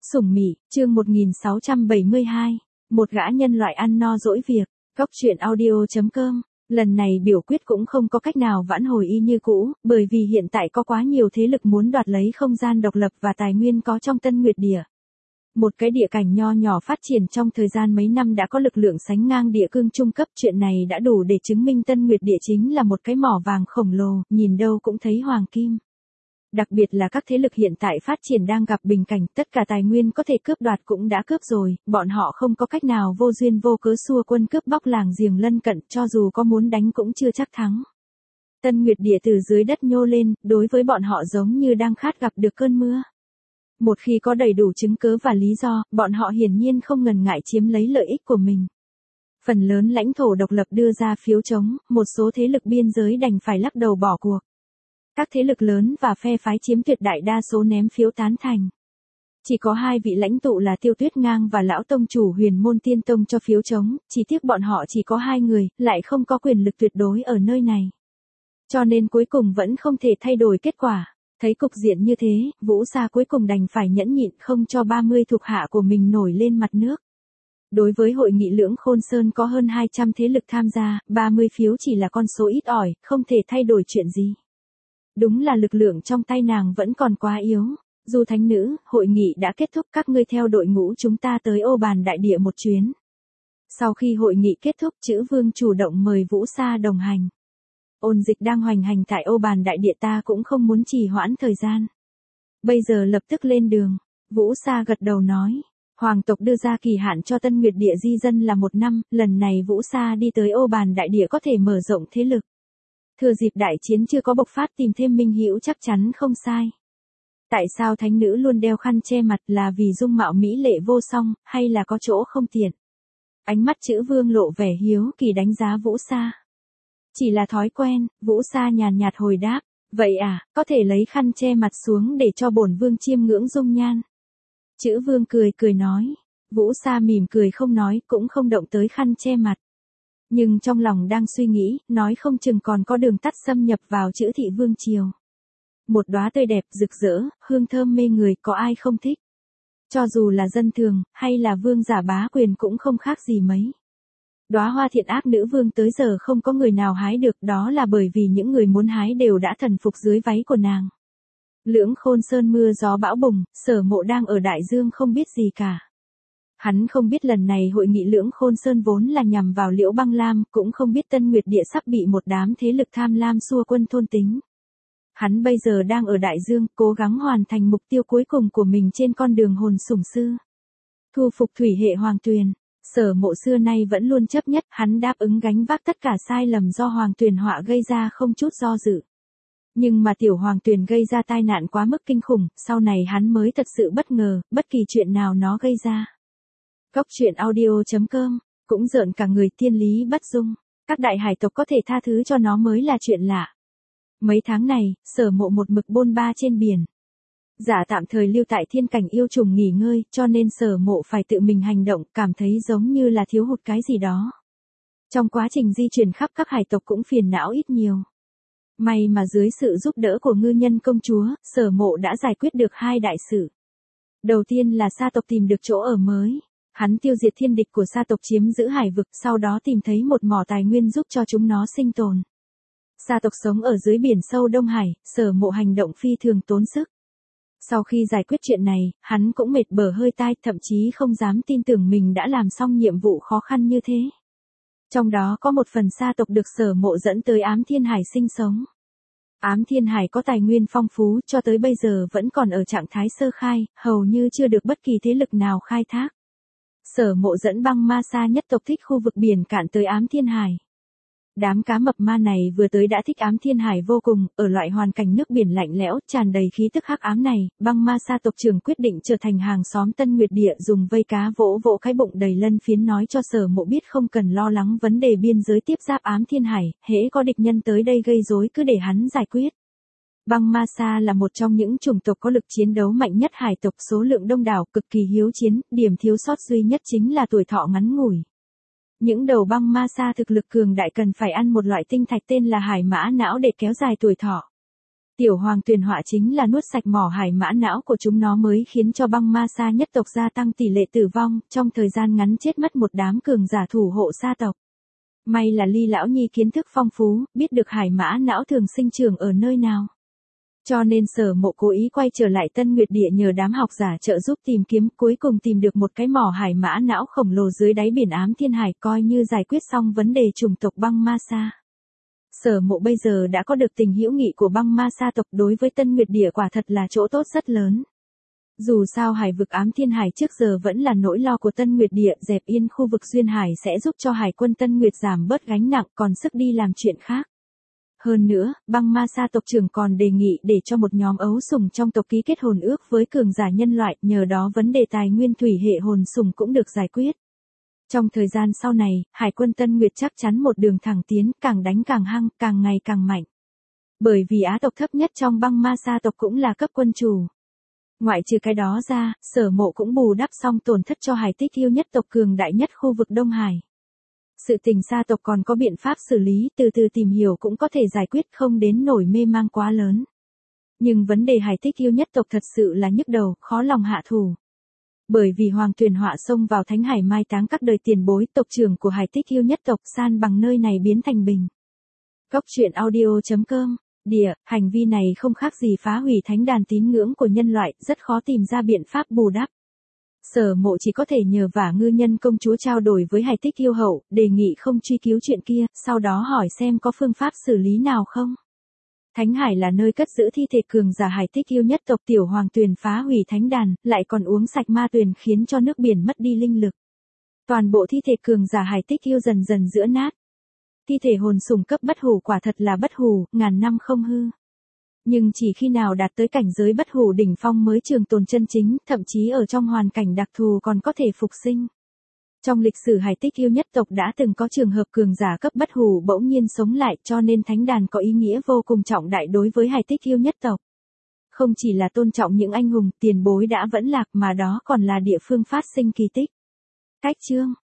Sủng Mị, chương 1672. Một gã nhân loại ăn no dỗi việc. Góc truyện audio.com. Lần này biểu quyết cũng không có cách nào vãn hồi y như cũ, bởi vì hiện tại có quá nhiều thế lực muốn đoạt lấy không gian độc lập và tài nguyên có trong Tân Nguyệt Địa. Một cái địa cảnh nho nhỏ phát triển trong thời gian mấy năm đã có lực lượng sánh ngang địa cương trung cấp, chuyện này đã đủ để chứng minh Tân Nguyệt Địa chính là một cái mỏ vàng khổng lồ, nhìn đâu cũng thấy hoàng kim. Đặc biệt là các thế lực hiện tại phát triển đang gặp bình cảnh, tất cả tài nguyên có thể cướp đoạt cũng đã cướp rồi, bọn họ không có cách nào vô duyên vô cớ xua quân cướp bóc làng giềng lân cận, cho dù có muốn đánh cũng chưa chắc thắng. Tân Nguyệt Địa từ dưới đất nhô lên, đối với bọn họ giống như đang khát gặp được cơn mưa. Một khi có đầy đủ chứng cớ và lý do, bọn họ hiển nhiên không ngần ngại chiếm lấy lợi ích của mình. Phần lớn lãnh thổ độc lập đưa ra phiếu chống, một số thế lực biên giới đành phải lắc đầu bỏ cuộc. Các thế lực lớn và phe phái chiếm tuyệt đại đa số ném phiếu tán thành. Chỉ có hai vị lãnh tụ là Tiêu Tuyết Ngang và lão tông chủ Huyền Môn Tiên Tông cho phiếu chống, chỉ tiếc bọn họ chỉ có hai người, lại không có quyền lực tuyệt đối ở nơi này. Cho nên cuối cùng vẫn không thể thay đổi kết quả. Thấy cục diện như thế, Vũ Sa cuối cùng đành phải nhẫn nhịn không cho 30 thuộc hạ của mình nổi lên mặt nước. Đối với hội nghị Lưỡng Khôn Sơn có hơn 200 thế lực tham gia, 30 phiếu chỉ là con số ít ỏi, không thể thay đổi chuyện gì. Đúng là lực lượng trong tay nàng vẫn còn quá yếu. Du thánh nữ, hội nghị đã kết thúc, các ngươi theo đội ngũ chúng ta tới Ô Bàn Đại Địa một chuyến. Sau khi hội nghị kết thúc, Chữ Vương chủ động mời Vũ Sa đồng hành. Ôn dịch đang hoành hành tại Ô Bàn Đại Địa, ta cũng không muốn trì hoãn thời gian. Bây giờ lập tức lên đường. Vũ Sa gật đầu nói. Hoàng tộc đưa ra kỳ hạn cho Tân Nguyệt Địa di dân là 1 năm, lần này Vũ Sa đi tới Ô Bàn Đại Địa có thể mở rộng thế lực. Thừa dịp đại chiến chưa có bộc phát tìm thêm minh hữu chắc chắn không sai. Tại sao thánh nữ luôn đeo khăn che mặt, là vì dung mạo mỹ lệ vô song, hay là có chỗ không tiện? Ánh mắt Chữ Vương lộ vẻ hiếu kỳ đánh giá Vũ Sa. Chỉ là thói quen, Vũ Sa nhàn nhạt hồi đáp. Vậy à, có thể lấy khăn che mặt xuống để cho bổn vương chiêm ngưỡng dung nhan. Chữ Vương cười nói. Vũ Sa mỉm cười không nói, cũng không động tới khăn che mặt. Nhưng trong lòng đang suy nghĩ, nói không chừng còn có đường tắt xâm nhập vào Chữ thị vương triều. Một đóa tươi đẹp rực rỡ, hương thơm mê người, có ai không thích. Cho dù là dân thường, hay là vương giả bá quyền cũng không khác gì mấy. Đóa hoa thiện ác nữ vương tới giờ không có người nào hái được, đó là bởi vì những người muốn hái đều đã thần phục dưới váy của nàng. Lưỡng Khôn Sơn mưa gió bão bùng, Sở Mộ đang ở đại dương không biết gì cả. Hắn không biết lần này hội nghị Lưỡng Khôn Sơn vốn là nhằm vào Liễu Băng Lam, cũng không biết Tân Nguyệt Địa sắp bị một đám thế lực tham lam xua quân thôn tính. Hắn bây giờ đang ở đại dương, cố gắng hoàn thành mục tiêu cuối cùng của mình trên con đường hồn sủng sư. Thu phục thủy hệ Hoàng Tuyền. Sở Mộ xưa nay vẫn luôn chấp nhất, hắn đáp ứng gánh vác tất cả sai lầm do Hoàng Tuyền họa gây ra không chút do dự. Nhưng mà tiểu Hoàng Tuyền gây ra tai nạn quá mức kinh khủng, sau này hắn mới thật sự bất ngờ, bất kỳ chuyện nào nó gây ra. Góc truyện audio.com, cũng rợn cả người, thiên lý bất dung. Các đại hải tộc có thể tha thứ cho nó mới là chuyện lạ. Mấy tháng này, Sở Mộ một mực bôn ba trên biển. Giả tạm thời lưu tại thiên cảnh yêu trùng nghỉ ngơi, cho nên Sở Mộ phải tự mình hành động, cảm thấy giống như là thiếu hụt cái gì đó. Trong quá trình di chuyển khắp các hải tộc cũng phiền não ít nhiều. May mà dưới sự giúp đỡ của ngư nhân công chúa, Sở Mộ đã giải quyết được 2 đại sự. Đầu tiên là Sa tộc tìm được chỗ ở mới. Hắn tiêu diệt thiên địch của Sa tộc chiếm giữ hải vực, sau đó tìm thấy một mỏ tài nguyên giúp cho chúng nó sinh tồn. Sa tộc sống ở dưới biển sâu Đông Hải, Sở Mộ hành động phi thường tốn sức. Sau khi giải quyết chuyện này, hắn cũng mệt bở hơi tai, thậm chí không dám tin tưởng mình đã làm xong nhiệm vụ khó khăn như thế. Trong đó có một phần Sa tộc được Sở Mộ dẫn tới Ám Thiên Hải sinh sống. Ám Thiên Hải có tài nguyên phong phú, cho tới bây giờ vẫn còn ở trạng thái sơ khai, hầu như chưa được bất kỳ thế lực nào khai thác. Sở Mộ dẫn Băng Ma Sa nhất tộc thích khu vực biển cạn tới Ám Thiên Hải. Đám cá mập ma này vừa tới đã thích Ám Thiên Hải vô cùng, ở loại hoàn cảnh nước biển lạnh lẽo, tràn đầy khí tức hắc ám này, Băng Ma Sa tộc trưởng quyết định trở thành hàng xóm Tân Nguyệt Địa, dùng vây cá vỗ vỗ cái bụng đầy lân phiến nói cho Sở Mộ biết không cần lo lắng vấn đề biên giới tiếp giáp Ám Thiên Hải, hễ có địch nhân tới đây gây rối cứ để hắn giải quyết. Băng Ma Sa là một trong những chủng tộc có lực chiến đấu mạnh nhất hải tộc, số lượng đông đảo, cực kỳ hiếu chiến, điểm thiếu sót duy nhất chính là tuổi thọ ngắn ngủi. Những đầu Băng Ma Sa thực lực cường đại cần phải ăn một loại tinh thạch tên là hải mã não để kéo dài tuổi thọ. Tiểu hoàng tuyền họa chính là nuốt sạch mỏ hải mã não của chúng nó mới khiến cho băng ma sa nhất tộc gia tăng tỷ lệ tử vong, trong thời gian ngắn chết mất một đám cường giả thủ hộ sa tộc. May là Ly lão nhi kiến thức phong phú, biết được hải mã não thường sinh trưởng ở nơi nào. Cho nên Sở Mộ cố ý quay trở lại Tân Nguyệt Địa nhờ đám học giả trợ giúp tìm kiếm, cuối cùng tìm được một cái mỏ hải mã não khổng lồ dưới đáy biển Ám Thiên Hải, coi như giải quyết xong vấn đề chủng tộc băng ma sa. Sở Mộ bây giờ đã có được tình hữu nghị của băng ma sa tộc, đối với Tân Nguyệt Địa quả thật là chỗ tốt rất lớn. Dù sao hải vực Ám Thiên Hải trước giờ vẫn là nỗi lo của Tân Nguyệt Địa, dẹp yên khu vực Duyên Hải sẽ giúp cho hải quân Tân Nguyệt giảm bớt gánh nặng, còn sức đi làm chuyện khác. Hơn nữa, băng ma sa tộc trưởng còn đề nghị để cho một nhóm ấu sủng trong tộc ký kết hồn ước với cường giả nhân loại, nhờ đó vấn đề tài nguyên thủy hệ hồn sủng cũng được giải quyết. Trong thời gian sau này, hải quân Tân Nguyệt chắc chắn một đường thẳng tiến, càng đánh càng hăng, càng ngày càng mạnh. Bởi vì Á tộc thấp nhất trong băng ma sa tộc cũng là cấp quân chủ. Ngoại trừ cái đó ra, Sở Mộ cũng bù đắp xong tổn thất cho Hải Tích Yêu nhất tộc cường đại nhất khu vực Đông Hải. Sự tình sa tộc còn có biện pháp xử lý, từ từ tìm hiểu cũng có thể giải quyết, không đến nổi mê mang quá lớn. Nhưng vấn đề Hải Tích Yêu nhất tộc thật sự là nhức đầu, khó lòng hạ thủ. Bởi vì Hoàng Tuyền họa xông vào Thánh Hải mai táng các đời tiền bối, tộc trưởng của Hải Tích Yêu nhất tộc san bằng nơi này biến thành bình. Cốc truyện audio.com. Hành vi này không khác gì phá hủy thánh đàn tín ngưỡng của nhân loại, rất khó tìm ra biện pháp bù đắp. Sở Mộ chỉ có thể nhờ vả Ngư Nhân công chúa trao đổi với Hải Tích Yêu hậu, đề nghị không truy cứu chuyện kia, sau đó hỏi xem có phương pháp xử lý nào không. Thánh Hải là nơi cất giữ thi thể cường giả Hải Tích Yêu nhất tộc, tiểu hoàng tuyền phá hủy thánh đàn, lại còn uống sạch ma tuyền khiến cho nước biển mất đi linh lực. Toàn bộ thi thể cường giả Hải Tích Yêu dần dần giữa nát. Thi thể hồn sủng cấp bất hủ quả thật là bất hủ, ngàn năm không hư. Nhưng chỉ khi nào đạt tới cảnh giới bất hủ đỉnh phong mới trường tồn chân chính, thậm chí ở trong hoàn cảnh đặc thù còn có thể phục sinh. Trong lịch sử Hải Tích Yêu nhất tộc đã từng có trường hợp cường giả cấp bất hủ bỗng nhiên sống lại, cho nên thánh đàn có ý nghĩa vô cùng trọng đại đối với Hải Tích Yêu nhất tộc. Không chỉ là tôn trọng những anh hùng tiền bối đã vẫn lạc mà đó còn là địa phương phát sinh kỳ tích. Cách chương